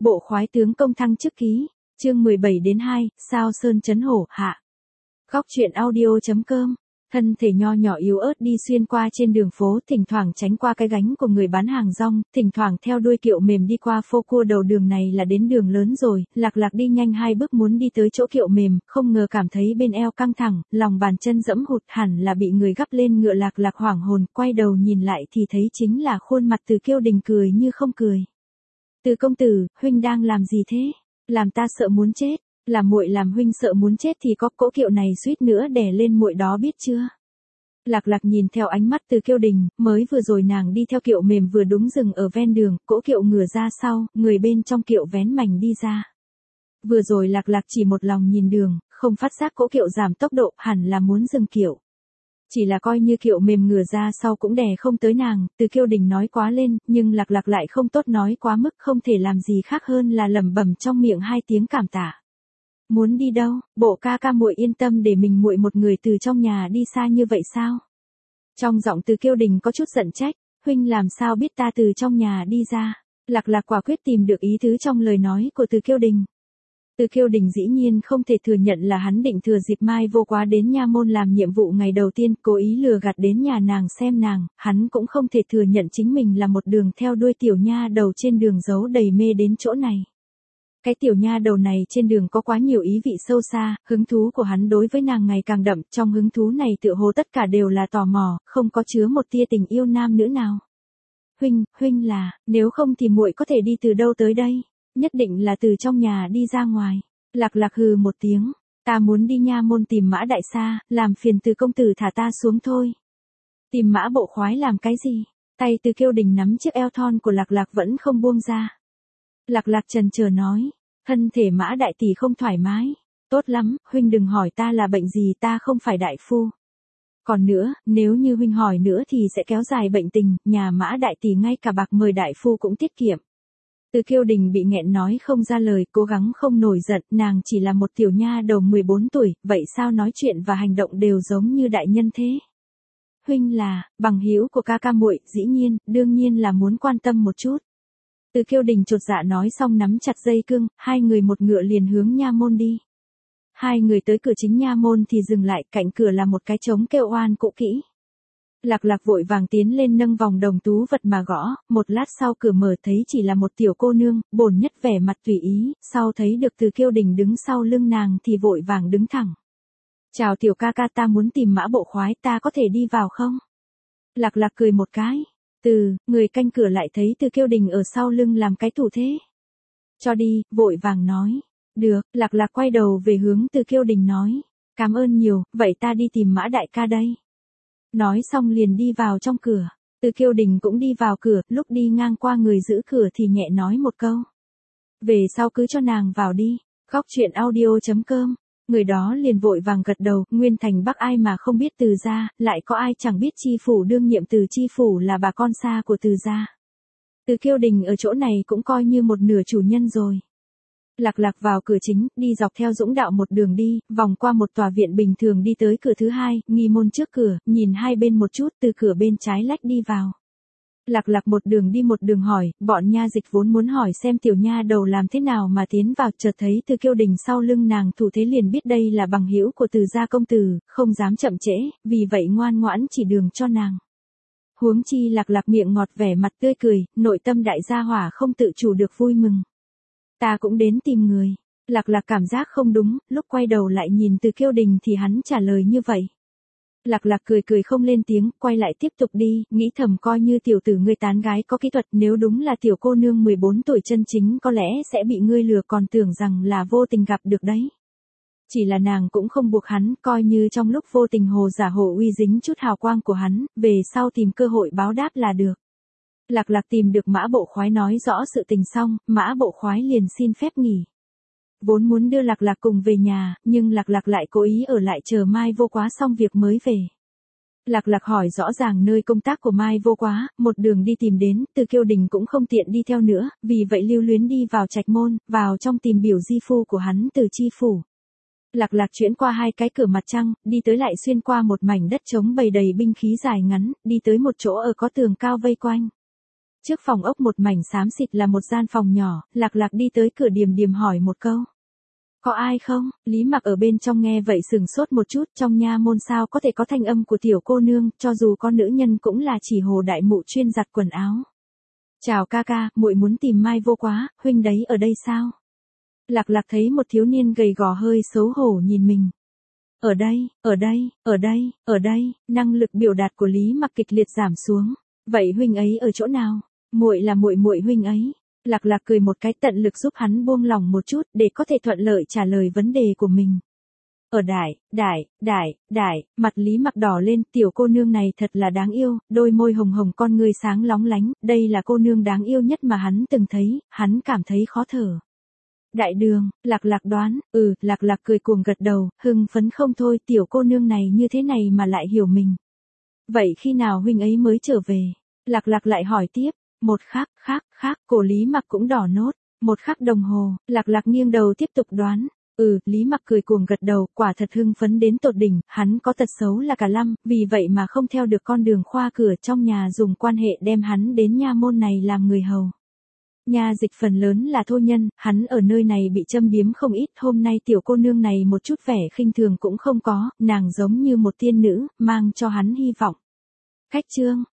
Bộ khoái tướng công thăng chức ký, chương 17-2, sao sơn chấn hổ hạ. Góc truyện audio.com. Thân thể nho nhỏ yếu ớt đi xuyên qua trên đường phố, thỉnh thoảng tránh qua cái gánh của người bán hàng rong, thỉnh thoảng theo đuôi kiệu mềm đi qua phô cua. Đầu đường này là đến đường lớn rồi, Lạc Lạc đi nhanh 2 bước muốn đi tới chỗ kiệu mềm, không ngờ cảm thấy bên eo căng thẳng, lòng bàn chân dẫm hụt, hẳn là bị người gắp lên ngựa. Lạc Lạc hoảng hồn, quay đầu nhìn lại thì thấy chính là khuôn mặt Từ Kiêu Đình cười như không cười. Từ công tử, huynh đang làm gì thế? Làm ta sợ muốn chết. Làm muội làm huynh sợ muốn chết thì có cỗ kiệu này suýt nữa đè lên muội đó biết chưa? Lạc Lạc nhìn theo ánh mắt Từ Kiêu Đình, mới vừa rồi nàng đi theo kiệu mềm vừa đúng dừng ở ven đường, cỗ kiệu ngửa ra sau, người bên trong kiệu vén mành đi ra. Vừa rồi Lạc Lạc chỉ một lòng nhìn đường, không phát giác cỗ kiệu giảm tốc độ, hẳn là muốn dừng kiệu. Chỉ là coi như kiệu mềm ngửa ra sau cũng đè không tới nàng. Từ Kiêu Đình nói quá lên, nhưng Lạc Lạc lại không tốt nói quá mức, không thể làm gì khác hơn là lẩm bẩm trong miệng 2 tiếng cảm tạ. Muốn đi đâu? Bộ ca ca muội yên tâm để mình muội một người từ trong nhà đi xa như vậy sao? Trong giọng Từ Kiêu Đình có chút giận trách, huynh làm sao biết ta từ trong nhà đi ra? Lạc Lạc quả quyết tìm được ý tứ trong lời nói của Từ Kiêu Đình. Từ Kiêu Đình dĩ nhiên không thể thừa nhận là hắn định thừa dịp Mai Vô Quá đến nha môn làm nhiệm vụ ngày đầu tiên, cố ý lừa gạt đến nhà nàng xem nàng, hắn cũng không thể thừa nhận chính mình là một đường theo đuôi tiểu nha đầu trên đường giấu đầy mê đến chỗ này. Cái tiểu nha đầu này trên đường có quá nhiều ý vị sâu xa, hứng thú của hắn đối với nàng ngày càng đậm, trong hứng thú này tựa hồ tất cả đều là tò mò, không có chứa một tia tình yêu nam nữ nào. Huynh là, nếu không thì muội có thể đi từ đâu tới đây? Nhất định là từ trong nhà đi ra ngoài. Lạc Lạc hừ một tiếng, ta muốn đi nha môn tìm Mã Đại Sa, làm phiền Từ công tử thả ta xuống thôi. Tìm Mã bộ khoái làm cái gì? Tay Từ Kiêu Đình nắm chiếc eo thon của Lạc Lạc vẫn không buông ra. Lạc Lạc chần chờ nói, thân thể Mã đại tỷ không thoải mái. Tốt lắm, huynh đừng hỏi ta là bệnh gì, ta không phải đại phu. Còn nữa, nếu như huynh hỏi nữa thì sẽ kéo dài bệnh tình, nhà Mã đại tỷ ngay cả bạc mời đại phu cũng tiết kiệm. Từ Kiêu Đình bị nghẹn nói không ra lời, cố gắng không nổi giận, nàng chỉ là một tiểu nha đầu 14 tuổi, vậy sao nói chuyện và hành động đều giống như đại nhân thế? Huynh là bằng hữu của ca ca muội, dĩ nhiên, đương nhiên là muốn quan tâm một chút. Từ Kiêu Đình chột dạ nói xong nắm chặt dây cương, 2 người một ngựa liền hướng nha môn đi. 2 người tới cửa chính nha môn thì dừng lại, cạnh cửa là một cái trống kêu oan cũ kỹ. Lạc Lạc vội vàng tiến lên nâng vòng đồng tú vật mà gõ, một lát sau cửa mở thấy chỉ là một tiểu cô nương, bổn nhất vẻ mặt tùy ý, sau thấy được Từ Kiêu Đình đứng sau lưng nàng thì vội vàng đứng thẳng. Chào tiểu ca ca, ta muốn tìm Mã bộ khoái, ta có thể đi vào không? Lạc Lạc cười một cái. Người canh cửa lại thấy Từ Kiêu Đình ở sau lưng làm cái thủ thế. Cho đi, vội vàng nói. Được, Lạc Lạc quay đầu về hướng Từ Kiêu Đình nói. Cảm ơn nhiều, vậy ta đi tìm Mã đại ca đây. Nói xong liền đi vào trong cửa. Từ Kiêu Đình cũng đi vào cửa, lúc đi ngang qua người giữ cửa thì nhẹ nói một câu. Về sau cứ cho nàng vào đi. Góc truyện audio.com. Người đó liền vội vàng gật đầu, Nguyên Thành Bắc ai mà không biết Từ gia, lại có ai chẳng biết chi phủ đương nhiệm Từ chi phủ là bà con xa của Từ gia. Từ Kiêu Đình ở chỗ này cũng coi như một nửa chủ nhân rồi. Lạc Lạc vào cửa chính, đi dọc theo dũng đạo một đường đi, vòng qua một tòa viện bình thường đi tới cửa thứ 2, nghi môn trước cửa, nhìn hai bên một chút, từ cửa bên trái lách đi vào. Lạc Lạc một đường đi một đường hỏi, bọn nha dịch vốn muốn hỏi xem tiểu nha đầu làm thế nào mà tiến vào, chợt thấy Từ Kiêu Đình sau lưng nàng thủ thế liền biết đây là bằng hữu của Từ gia công tử, không dám chậm trễ, vì vậy ngoan ngoãn chỉ đường cho nàng. Huống chi Lạc Lạc miệng ngọt vẻ mặt tươi cười, nội tâm đại gia hỏa không tự chủ được vui mừng. Ta cũng đến tìm người. Lạc Lạc cảm giác không đúng, lúc quay đầu lại nhìn Từ Kiêu Đình thì hắn trả lời như vậy. Lạc Lạc cười cười không lên tiếng, quay lại tiếp tục đi, nghĩ thầm coi như tiểu tử ngươi tán gái có kỹ thuật, nếu đúng là tiểu cô nương 14 tuổi chân chính có lẽ sẽ bị ngươi lừa, còn tưởng rằng là vô tình gặp được đấy. Chỉ là nàng cũng không buộc hắn, coi như trong lúc vô tình hồ giả hồ uy dính chút hào quang của hắn, về sau tìm cơ hội báo đáp là được. Lạc Lạc tìm được Mã bộ khoái nói rõ sự tình xong, Mã bộ khoái liền xin phép nghỉ. Vốn muốn đưa Lạc Lạc cùng về nhà, nhưng Lạc Lạc lại cố ý ở lại chờ Mai Vô Quá xong việc mới về. Lạc Lạc hỏi rõ ràng nơi công tác của Mai Vô Quá, một đường đi tìm đến, Từ Kiêu Đình cũng không tiện đi theo nữa, vì vậy lưu luyến đi vào trạch môn, vào trong tìm biểu di phu của hắn Từ chi phủ. Lạc Lạc chuyển qua 2 cái cửa mặt trăng, đi tới lại xuyên qua một mảnh đất trống bày đầy binh khí dài ngắn, đi tới một chỗ ở có tường cao vây quanh. Trước phòng ốc một mảnh xám xịt là một gian phòng nhỏ, Lạc Lạc đi tới cửa Điềm Điềm hỏi một câu. Có ai không? Lý Mặc ở bên trong nghe vậy sừng sốt một chút, trong nha môn sao có thể có thanh âm của tiểu cô nương, cho dù con nữ nhân cũng là chỉ Hồ đại mụ chuyên giặt quần áo. Chào ca ca, muội muốn tìm Mai Vô quá, huynh đấy ở đây sao? Lạc Lạc thấy một thiếu niên gầy gò hơi xấu hổ nhìn mình. Ở đây, ở đây, ở đây, ở đây, năng lực biểu đạt của Lý Mặc kịch liệt giảm xuống. Vậy huynh ấy ở chỗ nào? Muội là muội muội huynh ấy. Lạc Lạc cười một cái, tận lực giúp hắn buông lỏng một chút để có thể thuận lợi trả lời vấn đề của mình. Ở mặt Lý Mặc đỏ lên, tiểu cô nương này thật là đáng yêu, đôi môi hồng hồng con ngươi sáng lóng lánh, đây là cô nương đáng yêu nhất mà hắn từng thấy, hắn cảm thấy khó thở. Đại đường, Lạc Lạc đoán, Lạc Lạc cười cuồng gật đầu, hưng phấn không thôi, tiểu cô nương này như thế này mà lại hiểu mình. Vậy khi nào huynh ấy mới trở về? Lạc Lạc lại hỏi tiếp, một khắc, cổ Lý Mặc cũng đỏ nốt, một khắc đồng hồ, Lạc Lạc nghiêng đầu tiếp tục đoán. Lý Mặc cười cuồng gật đầu, quả thật hưng phấn đến tột đỉnh, hắn có tật xấu là cả lăm, vì vậy mà không theo được con đường khoa cửa trong nhà dùng quan hệ đem hắn đến nha môn này làm người hầu. Nha dịch phần lớn là thô nhân, hắn ở nơi này bị châm biếm không ít, hôm nay tiểu cô nương này một chút vẻ khinh thường cũng không có, nàng giống như một tiên nữ, mang cho hắn hy vọng. Khách chương